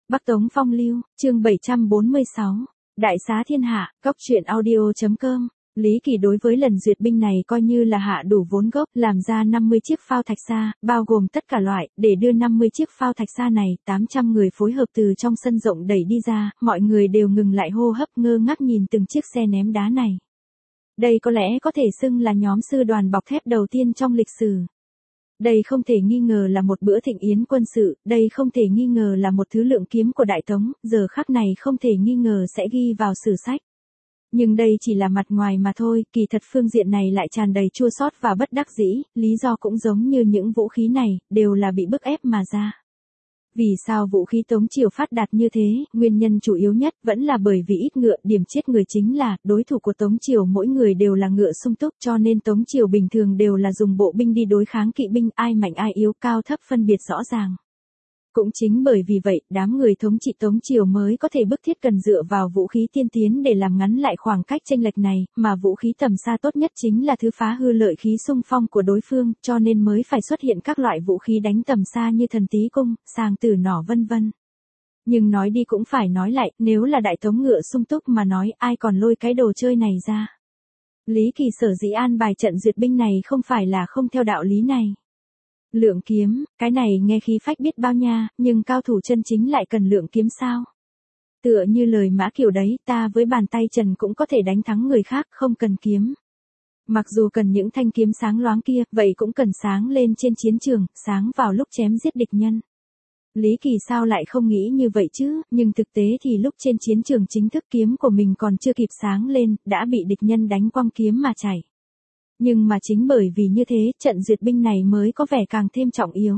Bắc Tống Phong Lưu, chương 746, Đại xá thiên hạ, góc truyện audio.com. Lý Kỳ đối với lần duyệt binh này coi như là hạ đủ vốn gốc, làm ra 50 chiếc phao thạch xa, bao gồm tất cả loại, để đưa 50 chiếc phao thạch xa này, 800 người phối hợp từ trong sân rộng đẩy đi ra, mọi người đều ngừng lại hô hấp ngơ ngác nhìn từng chiếc xe ném đá này. Đây có lẽ có thể xưng là nhóm sư đoàn bọc thép đầu tiên trong lịch sử. Đây không thể nghi ngờ là một bữa thịnh yến quân sự, đây không thể nghi ngờ là một thứ lượng kiếm của Đại Tống, giờ khắc này không thể nghi ngờ sẽ ghi vào sử sách. Nhưng đây chỉ là mặt ngoài mà thôi, kỳ thật phương diện này lại tràn đầy chua xót và bất đắc dĩ, lý do cũng giống như những vũ khí này, đều là bị bức ép mà ra. Vì sao vũ khí Tống Triều phát đạt như thế, nguyên nhân chủ yếu nhất vẫn là bởi vì ít ngựa, điểm chết người chính là, đối thủ của Tống Triều mỗi người đều là ngựa sung túc, cho nên Tống Triều bình thường đều là dùng bộ binh đi đối kháng kỵ binh, ai mạnh ai yếu, cao thấp phân biệt rõ ràng. Cũng chính bởi vì vậy, đám người thống trị Tống Triều mới có thể bức thiết cần dựa vào vũ khí tiên tiến để làm ngắn lại khoảng cách chênh lệch này, mà vũ khí tầm xa tốt nhất chính là thứ phá hư lợi khí xung phong của đối phương, cho nên mới phải xuất hiện các loại vũ khí đánh tầm xa như thần tí cung, sàng tử nỏ vân vân. Nhưng nói đi cũng phải nói lại, nếu là Đại Tống ngựa sung túc mà nói, ai còn lôi cái đồ chơi này ra. Lý Kỳ sở dĩ an bài trận duyệt binh này không phải là không theo đạo lý này. Lượng kiếm, cái này nghe khí phách biết bao nha, nhưng cao thủ chân chính lại cần lượng kiếm sao? Tựa như lời Mã Kiều đấy, ta với bàn tay trần cũng có thể đánh thắng người khác, không cần kiếm. Mặc dù cần những thanh kiếm sáng loáng kia, vậy cũng cần sáng lên trên chiến trường, sáng vào lúc chém giết địch nhân. Lý Kỳ sao lại không nghĩ như vậy chứ, nhưng thực tế thì lúc trên chiến trường chính thức kiếm của mình còn chưa kịp sáng lên, đã bị địch nhân đánh quăng kiếm mà chảy. Nhưng mà chính bởi vì như thế, trận duyệt binh này mới có vẻ càng thêm trọng yếu.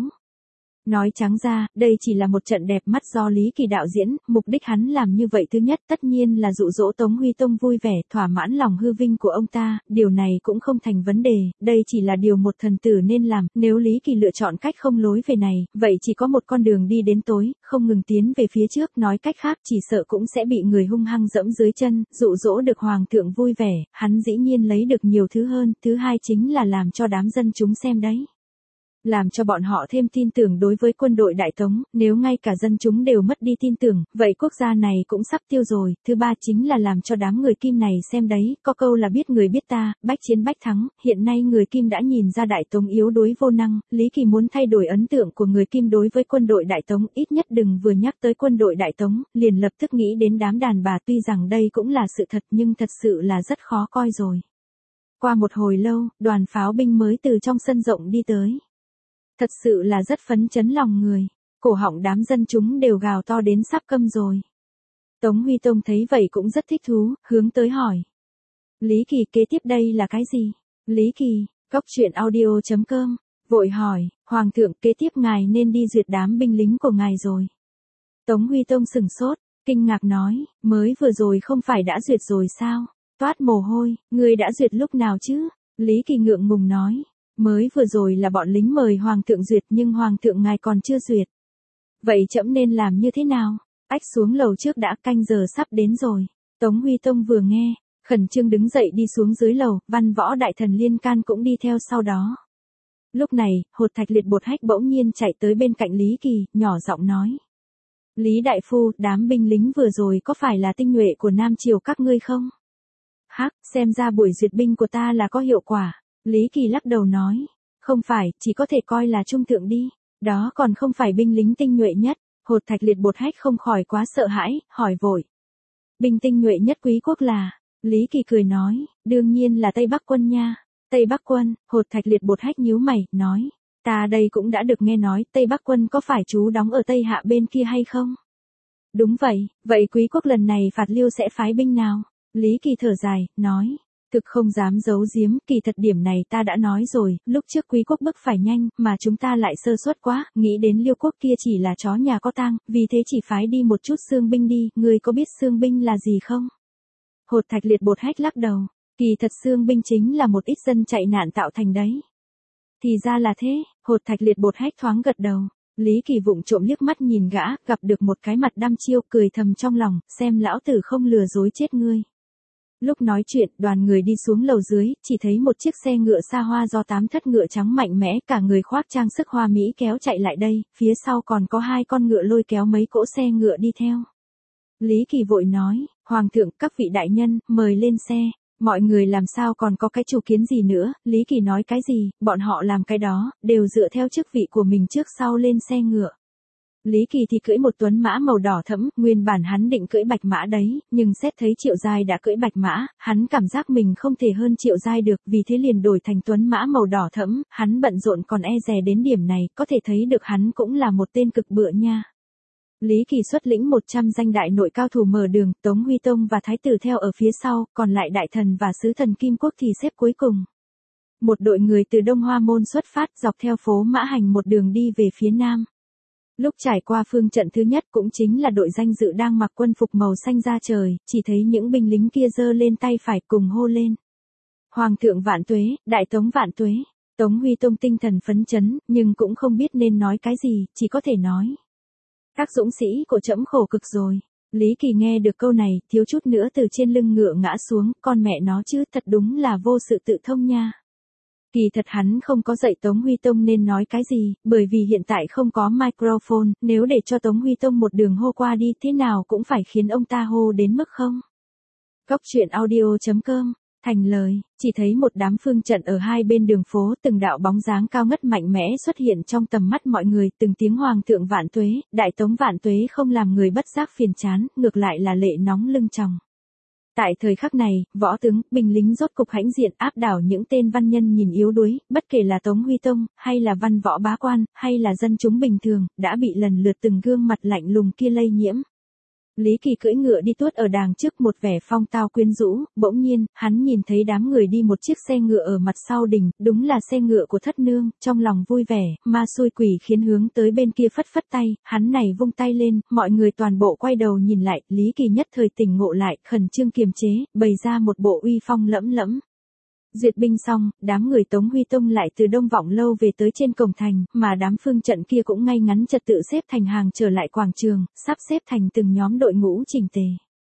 Nói trắng ra, đây chỉ là một trận đẹp mắt do Lý Kỳ đạo diễn, mục đích hắn làm như vậy thứ nhất tất nhiên là dụ dỗ Tống Huy Tông vui vẻ, thỏa mãn lòng hư vinh của ông ta, điều này cũng không thành vấn đề, đây chỉ là điều một thần tử nên làm, nếu Lý Kỳ lựa chọn cách không lối về này, vậy chỉ có một con đường đi đến tối, không ngừng tiến về phía trước, nói cách khác chỉ sợ cũng sẽ bị người hung hăng dẫm dưới chân, dụ dỗ được hoàng thượng vui vẻ, hắn dĩ nhiên lấy được nhiều thứ hơn, thứ hai chính là làm cho đám dân chúng xem đấy. Làm cho bọn họ thêm tin tưởng đối với quân đội Đại Tống, nếu ngay cả dân chúng đều mất đi tin tưởng, vậy quốc gia này cũng sắp tiêu rồi. Thứ ba chính là làm cho đám người Kim này xem đấy, có câu là biết người biết ta, bách chiến bách thắng, hiện nay người Kim đã nhìn ra Đại Tống yếu đuối vô năng, Lý Kỳ muốn thay đổi ấn tượng của người Kim đối với quân đội Đại Tống, ít nhất đừng vừa nhắc tới quân đội Đại Tống, liền lập tức nghĩ đến đám đàn bà, tuy rằng đây cũng là sự thật nhưng thật sự là rất khó coi rồi. Qua một hồi lâu, đoàn pháo binh mới từ trong sân rộng đi tới. Thật sự là rất phấn chấn lòng người, cổ họng đám dân chúng đều gào to đến sắp câm rồi. Tống Huy Tông thấy vậy cũng rất thích thú, hướng tới hỏi. Lý Kỳ, kế tiếp đây là cái gì? Lý Kỳ, góc truyện audio.com, vội hỏi, Hoàng thượng, kế tiếp ngài nên đi duyệt đám binh lính của ngài rồi. Tống Huy Tông sửng sốt, kinh ngạc nói, mới vừa rồi không phải đã duyệt rồi sao? Toát mồ hôi, ngươi đã duyệt lúc nào chứ? Lý Kỳ ngượng ngùng nói. Mới vừa rồi là bọn lính mời hoàng thượng duyệt nhưng hoàng thượng ngài còn chưa duyệt. Vậy trẫm nên làm như thế nào? Ách xuống lầu trước đã, canh giờ sắp đến rồi. Tống Huy Tông vừa nghe, khẩn trương đứng dậy đi xuống dưới lầu, Văn Võ đại thần Liên Can cũng đi theo sau đó. Lúc này, Hột Thạch Liệt Bột Hách bỗng nhiên chạy tới bên cạnh Lý Kỳ, nhỏ giọng nói. Lý đại phu, đám binh lính vừa rồi có phải là tinh nhuệ của Nam Triều các ngươi không? Hắc, xem ra buổi duyệt binh của ta là có hiệu quả. Lý Kỳ lắc đầu nói, không phải, chỉ có thể coi là trung thượng đi, đó còn không phải binh lính tinh nhuệ nhất. Hột Thạch Liệt Bột Hách không khỏi quá sợ hãi, hỏi vội. Binh tinh nhuệ nhất quý quốc là, Lý Kỳ cười nói, đương nhiên là Tây Bắc quân nha. Tây Bắc quân, Hột Thạch Liệt Bột Hách nhíu mày, nói, ta đây cũng đã được nghe nói, Tây Bắc quân có phải trú đóng ở Tây Hạ bên kia hay không? Đúng vậy, vậy quý quốc lần này phạt Liêu sẽ phái binh nào? Lý Kỳ thở dài, nói. Thực không dám giấu giếm, kỳ thật điểm này ta đã nói rồi, lúc trước quý quốc bức phải nhanh, mà chúng ta lại sơ suất quá, nghĩ đến Liêu quốc kia chỉ là chó nhà có tang, vì thế chỉ phái đi một chút xương binh đi, người có biết xương binh là gì không? Hột Thạch Liệt Bột Hách lắc đầu, kỳ thật xương binh chính là một ít dân chạy nạn tạo thành đấy. Thì ra là thế, Hột Thạch Liệt Bột Hách thoáng gật đầu. Lý Kỳ vụng trộm liếc mắt nhìn gã, gặp được một cái mặt đăm chiêu, cười thầm trong lòng, xem lão tử không lừa dối chết ngươi. Lúc nói chuyện, đoàn người đi xuống lầu dưới, chỉ thấy một chiếc xe ngựa xa hoa do 8 thất ngựa trắng mạnh mẽ, cả người khoác trang sức hoa mỹ kéo chạy lại đây, phía sau còn có 2 con ngựa lôi kéo mấy cỗ xe ngựa đi theo. Lý Kỳ vội nói, Hoàng thượng, các vị đại nhân, mời lên xe. Mọi người làm sao còn có cái chủ kiến gì nữa, Lý Kỳ nói cái gì, bọn họ làm cái đó, đều dựa theo chức vị của mình trước sau lên xe ngựa. Lý Kỳ thì cưỡi một tuấn mã màu đỏ thẫm, nguyên bản hắn định cưỡi bạch mã đấy, nhưng xét thấy Triệu Giai đã cưỡi bạch mã, hắn cảm giác mình không thể hơn Triệu Giai được, vì thế liền đổi thành tuấn mã màu đỏ thẫm, hắn bận rộn còn e dè đến điểm này, có thể thấy được hắn cũng là một tên cực bựa nha. Lý Kỳ xuất lĩnh 100 danh đại nội cao thủ mở đường, Tống Huy Tông và Thái tử theo ở phía sau, còn lại đại thần và sứ thần Kim Quốc thì xếp cuối cùng. Một đội người từ Đông Hoa Môn xuất phát dọc theo phố Mã Hành một đường đi về phía nam. Lúc trải qua phương trận thứ nhất cũng chính là đội danh dự đang mặc quân phục màu xanh da trời, chỉ thấy những binh lính kia giơ lên tay phải cùng hô lên. Hoàng thượng vạn tuế, đại tống vạn tuế. Tống Huy Tông tinh thần phấn chấn, nhưng cũng không biết nên nói cái gì, chỉ có thể nói. Các dũng sĩ của trẫm khổ cực rồi. Lý Kỳ nghe được câu này, thiếu chút nữa từ trên lưng ngựa ngã xuống, con mẹ nó chứ, thật đúng là vô sự tự thông nha. Kỳ thật hắn không có dạy Tống Huy Tông nên nói cái gì, bởi vì hiện tại không có microphone, nếu để cho Tống Huy Tông một đường hô qua đi thế nào cũng phải khiến ông ta hô đến mức không. Góc truyện audio.com, thành lời, chỉ thấy một đám phương trận ở hai bên đường phố, từng đạo bóng dáng cao ngất mạnh mẽ xuất hiện trong tầm mắt mọi người, từng tiếng Hoàng thượng vạn tuế, đại tống vạn tuế không làm người bất giác phiền chán, ngược lại là lệ nóng lưng tròng. Tại thời khắc này, võ tướng, binh lính rốt cục hãnh diện áp đảo những tên văn nhân nhìn yếu đuối, bất kể là Tống Huy Tông, hay là văn võ bá quan, hay là dân chúng bình thường, đã bị lần lượt từng gương mặt lạnh lùng kia lây nhiễm. Lý Kỳ cưỡi ngựa đi tuốt ở đàng trước một vẻ phong tao quyến rũ, bỗng nhiên, hắn nhìn thấy đám người đi một chiếc xe ngựa ở mặt sau đình, đúng là xe ngựa của thất nương, trong lòng vui vẻ, ma xui quỷ khiến hướng tới bên kia phất phất tay, hắn này vung tay lên, mọi người toàn bộ quay đầu nhìn lại, Lý Kỳ nhất thời tỉnh ngộ lại, khẩn trương kiềm chế, bày ra một bộ uy phong lẫm lẫm. Duyệt binh xong, đám người Tống Huy Tông lại từ Đông Vọng Lâu về tới trên cổng thành, mà đám phương trận kia cũng ngay ngắn trật tự xếp thành hàng trở lại quảng trường, sắp xếp thành từng nhóm đội ngũ chỉnh tề.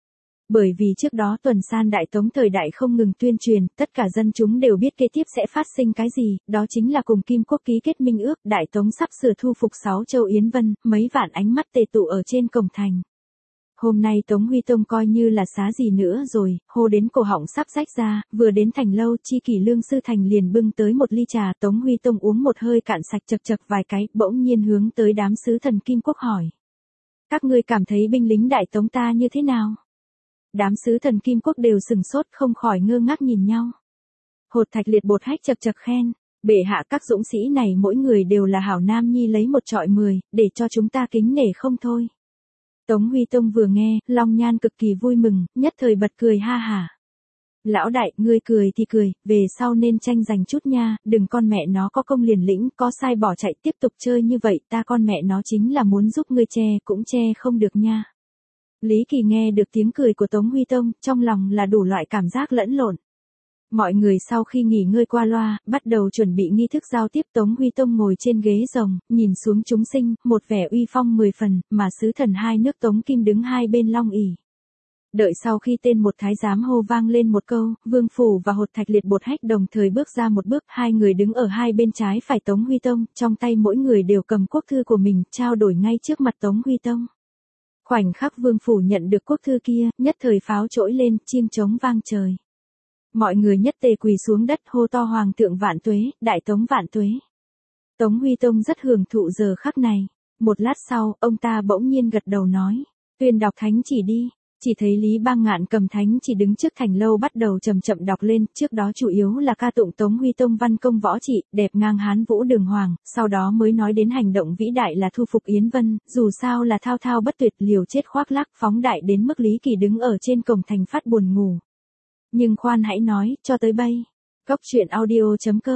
Bởi vì trước đó tuần san Đại Tống thời đại không ngừng tuyên truyền, tất cả dân chúng đều biết kế tiếp sẽ phát sinh cái gì, đó chính là cùng Kim Quốc ký kết minh ước, Đại Tống sắp sửa thu phục 6 châu Yến Vân, mấy vạn ánh mắt tề tụ ở trên cổng thành. Hôm nay Tống Huy Tông coi như là xá gì nữa rồi, hô đến cổ họng sắp rách ra, vừa đến thành lâu, Chi Kỷ Lương sư thành liền bưng tới một ly trà, Tống Huy Tông uống một hơi cạn sạch chật chật vài cái, bỗng nhiên hướng tới đám sứ thần Kim Quốc hỏi. Các ngươi cảm thấy binh lính Đại Tống ta như thế nào? Đám sứ thần Kim Quốc đều sừng sốt không khỏi ngơ ngác nhìn nhau. Hột Thạch Liệt Bột Hách chật chật khen, bệ hạ các dũng sĩ này mỗi người đều là hảo nam nhi lấy một trọi 10, để cho chúng ta kính nể không thôi. Tống Huy Tông vừa nghe, Long Nhan cực kỳ vui mừng, nhất thời bật cười ha hả. Lão đại, ngươi cười thì cười, về sau nên tranh giành chút nha, đừng con mẹ nó có công liền lĩnh, có sai bỏ chạy tiếp tục chơi như vậy, ta con mẹ nó chính là muốn giúp ngươi che, cũng che không được nha. Lý Kỳ nghe được tiếng cười của Tống Huy Tông, trong lòng là đủ loại cảm giác lẫn lộn. Mọi người sau khi nghỉ ngơi qua loa, bắt đầu chuẩn bị nghi thức giao tiếp. Tống Huy Tông ngồi trên ghế rồng, nhìn xuống chúng sinh, một vẻ uy phong 10 phần, mà sứ thần hai nước Tống Kim đứng hai bên long ỷ. Đợi sau khi tên một thái giám hô vang lên một câu, Vương Phủ và Hột Thạch Liệt Bột Hách đồng thời bước ra một bước, hai người đứng ở hai bên trái phải Tống Huy Tông, trong tay mỗi người đều cầm quốc thư của mình, trao đổi ngay trước mặt Tống Huy Tông. Khoảnh khắc Vương Phủ nhận được quốc thư kia, nhất thời pháo trỗi lên, chiêng trống vang trời. Mọi người nhất tề quỳ xuống đất hô to Hoàng thượng vạn tuế, Đại Tống vạn tuế. Tống Huy Tông rất hưởng thụ giờ khắc này. Một lát sau, ông ta bỗng nhiên gật đầu nói, tuyên đọc thánh chỉ đi. Chỉ thấy Lý Bang Ngạn cầm thánh chỉ đứng trước thành lâu bắt đầu chậm chậm đọc lên, trước đó chủ yếu là ca tụng Tống Huy Tông văn công võ trị, đẹp ngang Hán Vũ Đường Hoàng, sau đó mới nói đến hành động vĩ đại là thu phục Yến Vân, dù sao là thao thao bất tuyệt, liều chết khoác lác phóng đại đến mức Lý Kỳ đứng ở trên cổng thành phát buồn ngủ. Nhưng khoan hãy nói, cho tới bây. Góc truyện audio.com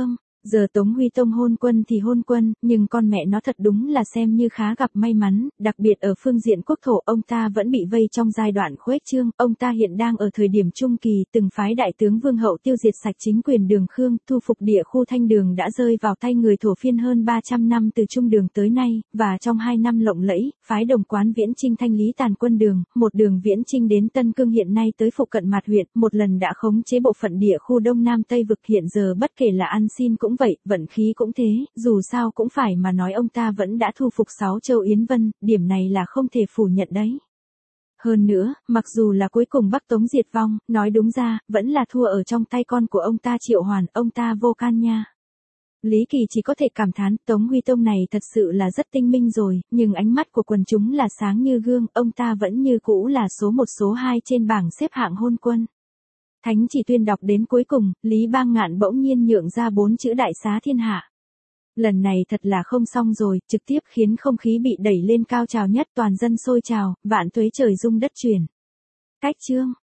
Giờ Tống Huy Tông hôn quân thì hôn quân, nhưng con mẹ nó thật đúng là xem như khá gặp may mắn, đặc biệt ở phương diện quốc thổ ông ta vẫn bị vây trong giai đoạn khuếch trương, ông ta hiện đang ở thời điểm trung kỳ, từng phái đại tướng Vương Hậu tiêu diệt sạch chính quyền Đường Khương, thu phục địa khu Thanh Đường đã rơi vào tay người thổ phiên hơn 300 năm từ Trung Đường tới nay, và trong 2 năm lộng lẫy, phái Đồng Quán viễn chinh thanh lý tàn quân Đường, một đường viễn chinh đến Tân Cương hiện nay tới phụ cận Mạt huyện, một lần đã khống chế bộ phận địa khu Đông Nam Tây vực hiện giờ bất kể là ăn xin cũng vậy, vận khí cũng thế, dù sao cũng phải mà nói ông ta vẫn đã thu phục 6 châu Yến Vân, điểm này là không thể phủ nhận đấy. Hơn nữa, mặc dù là cuối cùng Bắc Tống diệt vong, nói đúng ra, vẫn là thua ở trong tay con của ông ta Triệu Hoàn, ông ta vô can nha. Lý Kỳ chỉ có thể cảm thán, Tống Huy Tông này thật sự là rất tinh minh rồi, nhưng ánh mắt của quần chúng là sáng như gương, ông ta vẫn như cũ là số 1 số 2 trên bảng xếp hạng hôn quân. Thánh chỉ tuyên đọc đến cuối cùng, Lý Bang Ngạn bỗng nhiên nhượng ra 4 chữ đại xá thiên hạ. Lần này thật là không xong rồi, trực tiếp khiến không khí bị đẩy lên cao trào nhất, toàn dân sôi trào, vạn tuế trời rung đất chuyển. Cách chương